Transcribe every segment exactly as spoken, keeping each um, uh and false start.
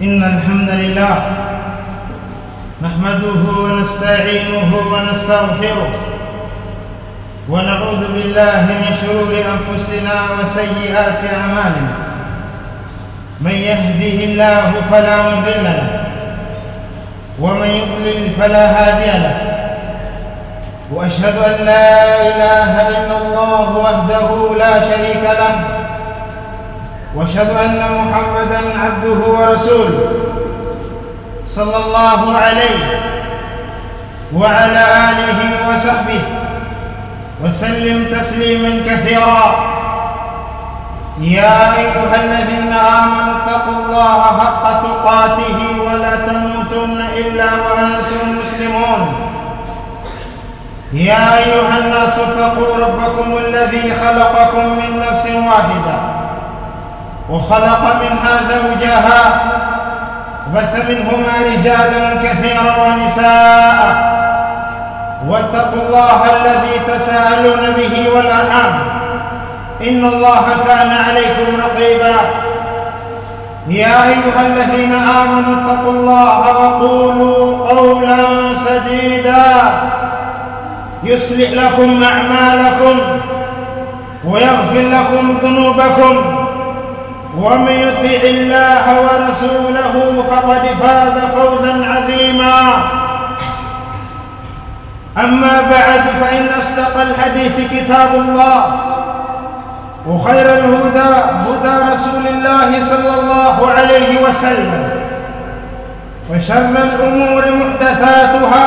إن الحمد لله نحمده ونستعينه ونستغفره ونعوذ بالله من شرور أنفسنا وسيئات أعمالنا. من يهده الله فلا مضل له ومن يضلل فلا هادي له، وأشهد أن لا إله إلا الله وحده لا شريك له، وأشهد أن محمدًا عبده ورسوله صلى الله عليه وعلى آله وصحبه وسلم تسليما كثيرا. يا أيها الذين آمنوا اتقوا الله حق تقاته ولا تموتن إلا وأنتم مسلمون. يا أيها الناس اتقوا ربكم الذي خلقكم من نفس واحدة وخلق منها زوجها وبث منهما رجالا كثيرا ونساء، واتقوا الله الذي تساءلون به والأرحام إن الله كان عليكم رقيبا. يا أيها الذين آمنوا اتقوا الله وقولوا قولا سديدا يصلح لكم أعمالكم ويغفر لكم ذنوبكم، ومن يطع الله ورسوله فقد فاز فوزا عظيما. أما بعد، فإن أصدق الحديث كتاب الله، وخير الهدى هدى رسول الله صلى الله عليه وسلم، وشر الأمور محدثاتها،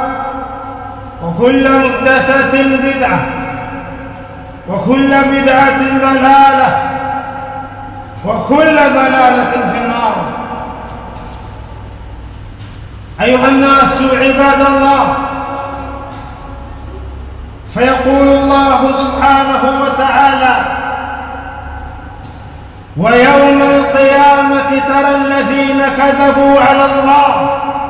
وكل محدثة بدعة، وكل بدعة ضلالة، وكل ضلالة في النار. أيها الناس عباد الله، فيقول الله سبحانه وتعالى: ويوم القيامة ترى الذين كذبوا على الله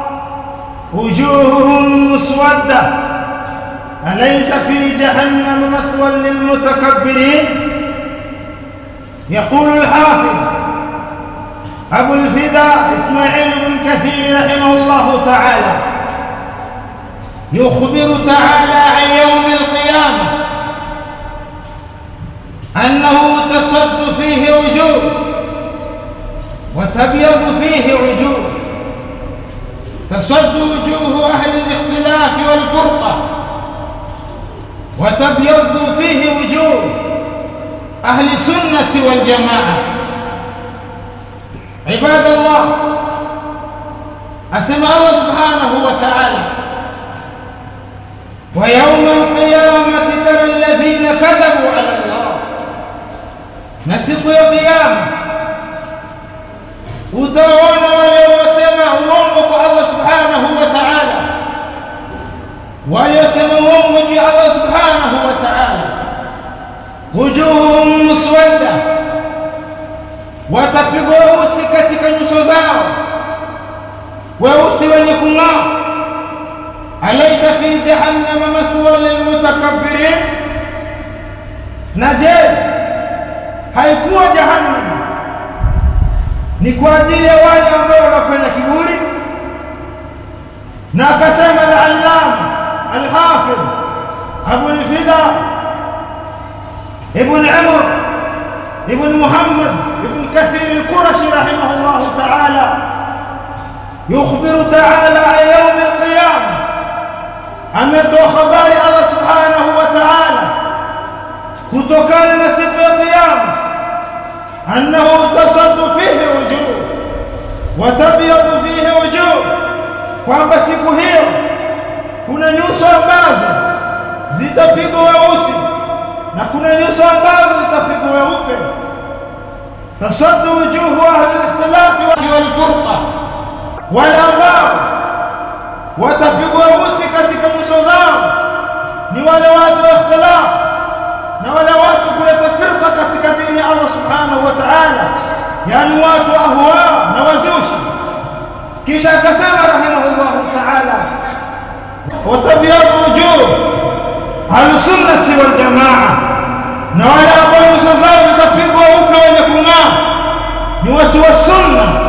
وجوههم مسودة أليس في جهنم مثوى للمتكبرين؟ يقول الحافظ أبو الفداء إسماعيل بن كثير رحمه الله تعالى: يخبر تعالى عن يوم القيامة أنه تصد فيه وجوه وتبيض فيه وجوه. تصد وجوه أهل الاختلاف والفرقة، وتبيض فيه وجوه أهل السنة والجماعة. عباد الله، أسمع الله سبحانه وتعالى: ويوم القيامة ترى الذين كذبوا على الله. نسق يا قيامة utaona waliosema uongo kwa Allah subhanahu wa ta'ala, waliosema uongo kwa Allah subhanahu wa ta'ala. wujuhum muswadda, watapigwa weusi katika nyuso zao, weusi wenye kung'aa. alaysa fi jahannama mathwa lilmutakabbirin, na je, haikuwa jahannam ni kwa ajili ya wale ambao wanafanya kiburi? Na akasema al-allama al-hafidh Abu al-Fida ibn Umar ibn Muhammad ibn Kathir al-Qurashi rahimahullah ta'ala, yukhbiru ta'ala an yawm al-qiyamah, ametoa habari Allah subhanahu wa ta'ala kutokana na siku ya kiyama, annahu tasaddu fihi wujuh wa tabyadu fihi wujuh, kwamba siku hiyo kuna nyuso ambazo zitapigwa weusi na kuna nyuso ambazo zitapigwa weupe. tasaddu wujuhu ahli al-ikhtilaf wal furqa, wala ambao watapigwa weusi katika nyuso zao ni wale watu wa ikhtilaf na wale watu kuleta firqa katika dini ya Allah subhanahu wa ta'ala, yani watu ahwa na wazushi. Kisha akasema rahimahullah ta'ala: watabyadu wujuh ahlusunnati wal jamaa, na wale ambao nyuso zao zitapigwa weupe wenye kung'aa ni watu wa sunna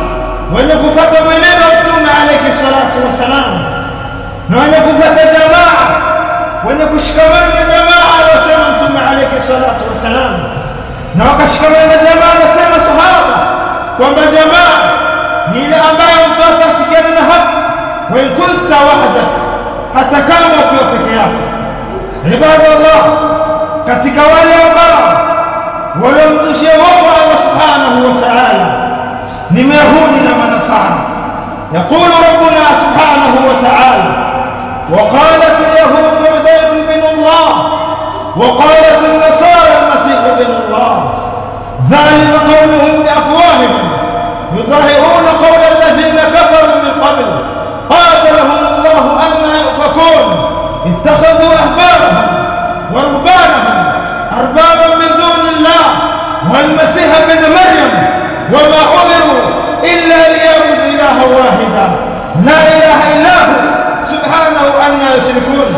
wenye kufuata mwenendo wa Mtume alayhi salatu wasalam, na wenye kufuata jamaa, wenye kushikamana na jamaa aliyosema Mtume alayhi salatu wasalam, na wakashikamana na jamaa aliyosema sahaba kwamba jamaa ni ile ambayo mtu atafikiana na haki wa in kunta wahdak, hata kama ukiwa peke yako. Ibadallah, katika wale ambao waliomzushia uongo Allah subhanahu wa ta'ala ni Mayahudi na Manasara. Yaqulu rabbuna subhanahu wa ta'ala وقالت اليهود عزير بن الله وقالت النصارى المسيح بن الله ذلك قولهم بأفواههم يظاهرون قول الذين كفروا من قبل قاتلهم الله أن يؤفكون اتخذوا أحبارهم ورهبانهم أربابا من دون الله والمسيح بن مريم وما أمروا إلا ليعبدوا إلها واحدا لا إله إلا هو سبحانه أن يشركون.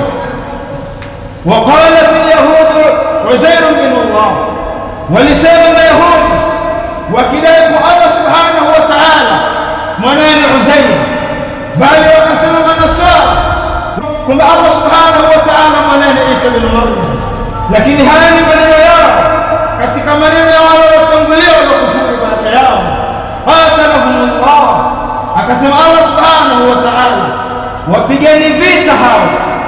وقالت اليهود عزير بن الله، ولسان اليهود وكذلك الله سبحانه وتعالى منان عزير، بل وقسم النصارى كما الله سبحانه وتعالى منان عيسى بن مريم. lakini haya ni maneno yao katika maneno ya wale watangulia waliokufuru baada yao. Qatalahumullah, akasema Allah subhanahu wa ta'ala wapigeni vita hao.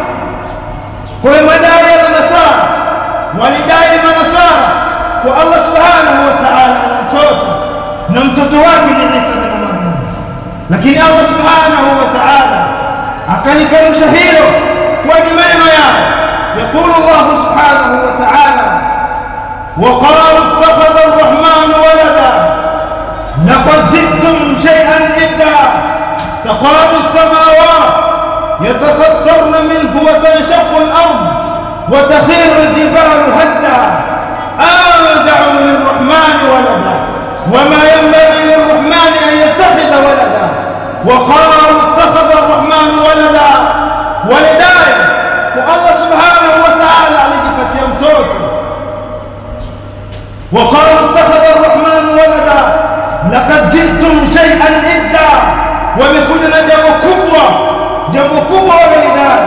Kwa madai ya Manasara, walidai Manasara kwa Allah subhanahu wa ta'ala ana mtoto na mtoto wake ni Isa bin Maryam, lakini Allah subhanahu wa ta'ala akalikanusha hilo kwa maneno yao. يقول الله سبحانه وتعالى وقالوا اتخذ الرحمن ولدا لقد جئتم شيئا إدا تقام السماوات يتفطرن منه وتنشق الأرض وتخير الجبال هدا أن دعوا للرحمن ولدا وما ينبغي للرحمن أن يتخذ ولدا وقالوا اتخذ الرحمن ولدا ولدايا والله سبحانه وتعالى alijipatia mtoto. وقالوا اتخذ الرحمن ولدا لقد جئتم شيئا إدا, wamekuja na jambo kubwa, jambo kubwa walidai.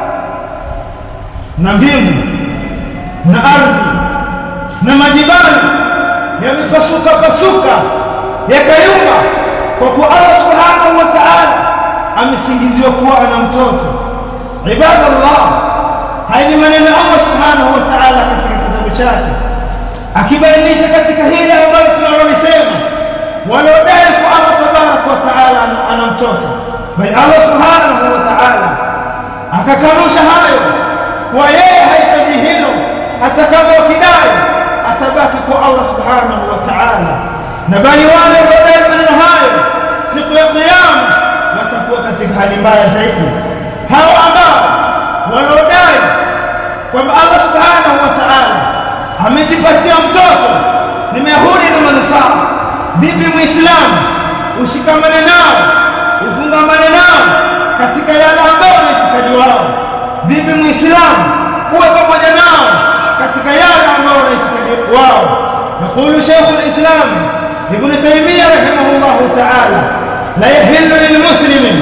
Na mbingu na ardhi na majibali yamepasuka pasuka yakayumba kwa kuwa Allah subhanahu wa ta'ala amesingiziwa kuwa ana mtoto. Ibadallah, haya ni maneno ya Allah subhanahu wa ta'ala katika kitabu chake akibainisha katika hili ambalo tunalolisema wanaodai kwa Allah tabaraka wa ta'ala ana mtoto, bali Allah subhanahu wa ta'ala akakanusha hayo kwa yeye hahitaji hilo. Hata kama wakidai atabaki kwa Allah subhanahu wa ta'ala, na bali wale wanaodai maneno hayo siku ya kiyama watakuwa katika hali mbaya zaidi. Hao ambao wanaodai kwamba Allah subhanahu wa ta'ala amejipatia mtoto ni Mayahudi na Manasara. Vipi Muislamu ushikamane nao, ufungamane nao katika yale ambayo ni itikadi wao? Vipi Muislamu uwe pamoja nao katika yale ambayo ni itikadi wao? Yaqulu Shaykh al-Islam Ibn Taymiyyah rahimahullah ta'ala la yahillu lilmuslimin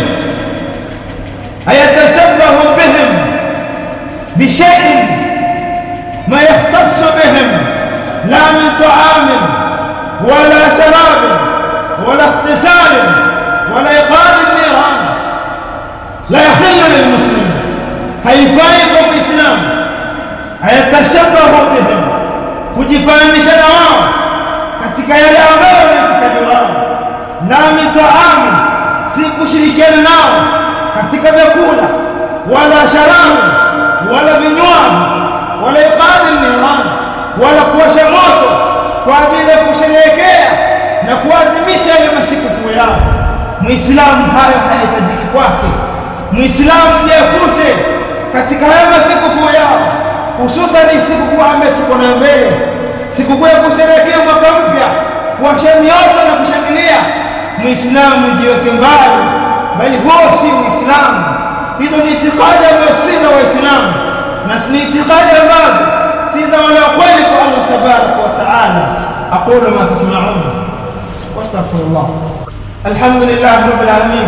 أيتشبه بهم بشيء ما يختص بهم لا من طعام ولا شراب ولا اغتسال ولا إيقاد النيران. لا يحل للمسلم هيفايكم إسلام أيتشبه بهم kujifanisha na wao katika yale ambayo ni wao, la min ta'am, si kushirikiana nao katika vyakula wala sharabu wala vinywaji wala iqadi niran wala kuwasha moto kwa ajili ya kusherehekea na kuadhimisha ile masiku yao. Muislamu hayo hayahitajiki kwake. Muislamu jiepushe katika haya masiku yao, hususan siku ambayo tuko na mbele, siku ya kusherehekea mwaka mpya, kuwasha mioto na kushangilia. Muislamu jiweke mbali, bali huo si Uislamu. Hizo ni itikadi ambazo si za Waislamu na si itikadi ambazo si za wale kweli kwa Allah tabaraka wa taala. Aqulu ma tasma'un wa astaghfirullah. الحمد لله رب العالمين،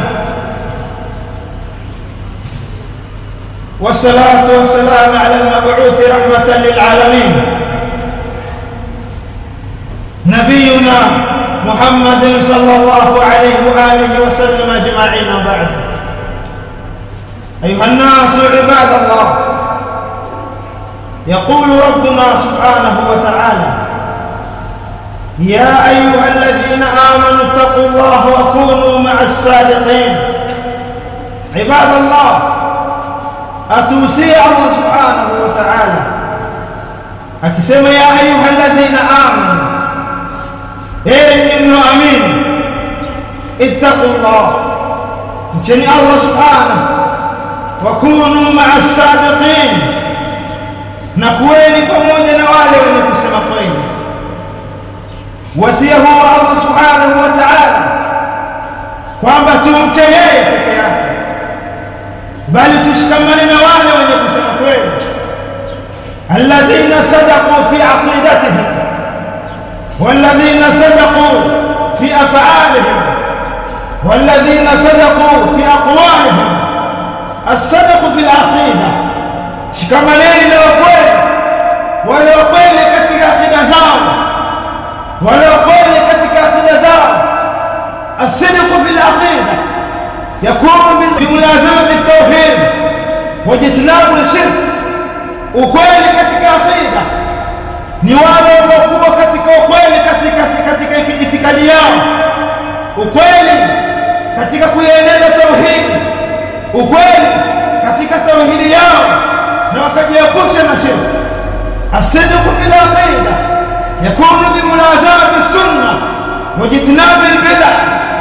والصلاة والسلام على المبعوث رحمة للعالمين نبينا محمد صلى الله عليه وآله وسلم أجمعين. بعد، أيها الناس عباد الله، يقول ربنا سبحانه وتعالى: يا أيها الذين آمنوا اتقوا الله وكونوا مع الصادقين. عباد الله، أتوصي الله سبحانه وتعالى akisema ya ayuha alladhina amanu, enyi mnaoamini, ittaqullah, mcheni Allah subhanahu, wa kunu ma'a as-sadiqin, na kuweni pamoja na wale wenye kusema kweli. Wasia huwa Allah subhanahu wa ta'ala kwamba tumche yeye peke yake, bali tushikamane na wale wenye kusema kweli, alladhina sadaqu fi aqidatihim walladhina sadaqu fi af'alihim walladhina sadaqu fi aqwalihim. As-sadaqu fil aqida, shikamaneni na wakweli, wale wakweli katika aqida zao, wale wakweli katika aqida zao. As-sidqu fil aqida yakunu bimulazamati at-tauhid wa ijtinabu al-shirk. Ukweli katika aqida ni wale waliokuwa katika ukweli katika katika itikadi yao, ukweli katika kuieneza tauhid, ukweli katika tauhidi yao, na wakajiepusha na shirk. As-sidqu fil aqida yakunu bimulazamati as-sunnah wa ijtinabi al-bid'ah.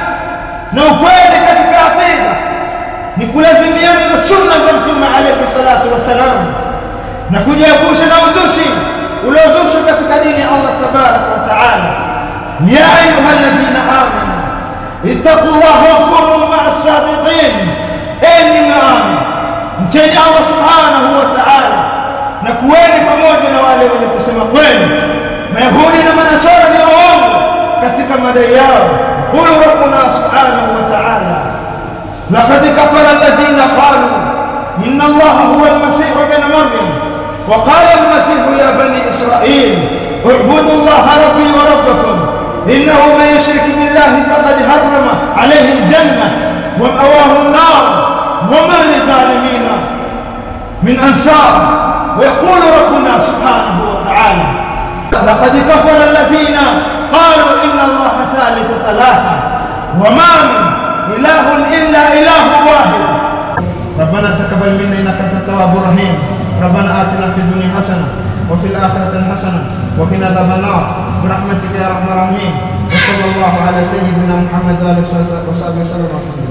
Na ukweli katika aqida ni kulazimiana na sunna za Mtume alayhi salatu wasalam, na kujiepusha na uzushi uliozushwa katika dini ya Allah tabaraka wa taala. Ya ayyuhalladhina amanu ittaqullaha wa kunu ma'as sadiqin. Enyi mnaamini, mcheni Allah subhanahu wa ta'ala, na kuweni pamoja na wale wenye kusema kweli. Mayahudi na manasara ni waongo katika madai yao. قل ربنا سبحانه وتعالى: لقد كفر الذين قالوا إن الله هو المسيح ابن مريم وقال المسيح يا بني إسرائيل اعبدوا الله ربي وربكم إنه من يشرك بالله فقد حرم عليه الجنة ومأواه النار وما للظالمين من أنصار. ويقول ربنا سبحانه وتعالى: لقد كفر الذين قالوا إن الله ثالث ثلاثة وما من إله إلا إله واحد. ربنا تقبل منا إنك أنت التواب الرحيم. ربنا آتنا في الدنيا حسنة وفي الآخرة حسنة وقنا عذاب النار برحمتك يا أرحم الراحمين. وصلى الله على سيدنا محمد وآله وصحبه وسلم.